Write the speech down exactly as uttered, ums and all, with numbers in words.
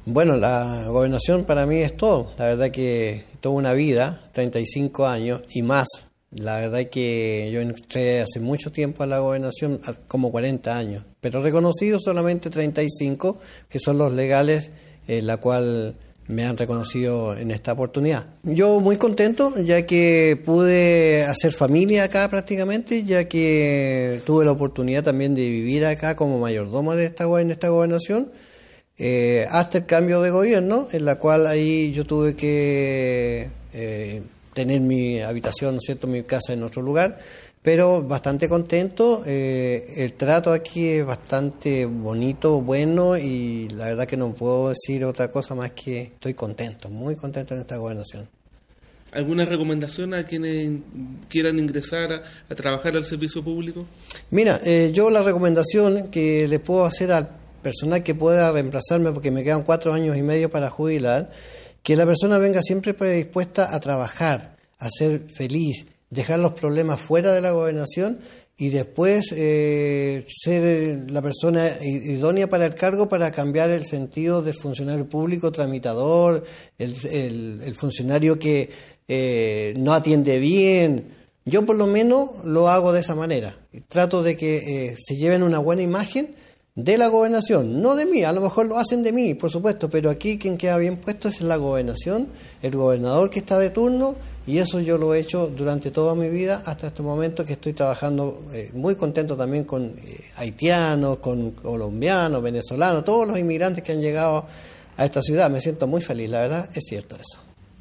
Bueno, la gobernación para mí es todo. La verdad que toda una vida, treinta y cinco años y más. La verdad que yo entré hace mucho tiempo a la gobernación, como cuarenta años, pero reconocido solamente treinta y cinco, que son los legales, eh, la cual me han reconocido en esta oportunidad. Yo muy contento, ya que pude hacer familia acá prácticamente, ya que tuve la oportunidad también de vivir acá como mayordomo de esta, en esta gobernación, eh, hasta el cambio de gobierno, en la cual ahí yo tuve que eh, tener mi habitación, ¿no es cierto?, mi casa en otro lugar, pero bastante contento. Eh, el trato aquí es bastante bonito, bueno, y la verdad que no puedo decir otra cosa más que estoy contento, muy contento en esta gobernación. ¿Alguna recomendación a quienes quieran ingresar a, a trabajar al servicio público? Mira, eh, yo la recomendación que le puedo hacer al personal que pueda reemplazarme, porque me quedan cuatro años y medio para jubilar, que la persona venga siempre predispuesta a trabajar, a ser feliz, dejar los problemas fuera de la gobernación y después eh, ser la persona idónea para el cargo, para cambiar el sentido del funcionario público tramitador, el, el, el funcionario que eh, no atiende bien. Yo por lo menos lo hago de esa manera. Trato de que eh, se lleven una buena imagen de la gobernación, no de mí. A lo mejor lo hacen de mí, por supuesto, pero aquí quien queda bien puesto es la gobernación, el gobernador que está de turno, y eso yo lo he hecho durante toda mi vida hasta este momento, que estoy trabajando eh, muy contento también con eh, haitianos, con colombianos, venezolanos, todos los inmigrantes que han llegado a esta ciudad. Me siento muy feliz, la verdad, es cierto eso.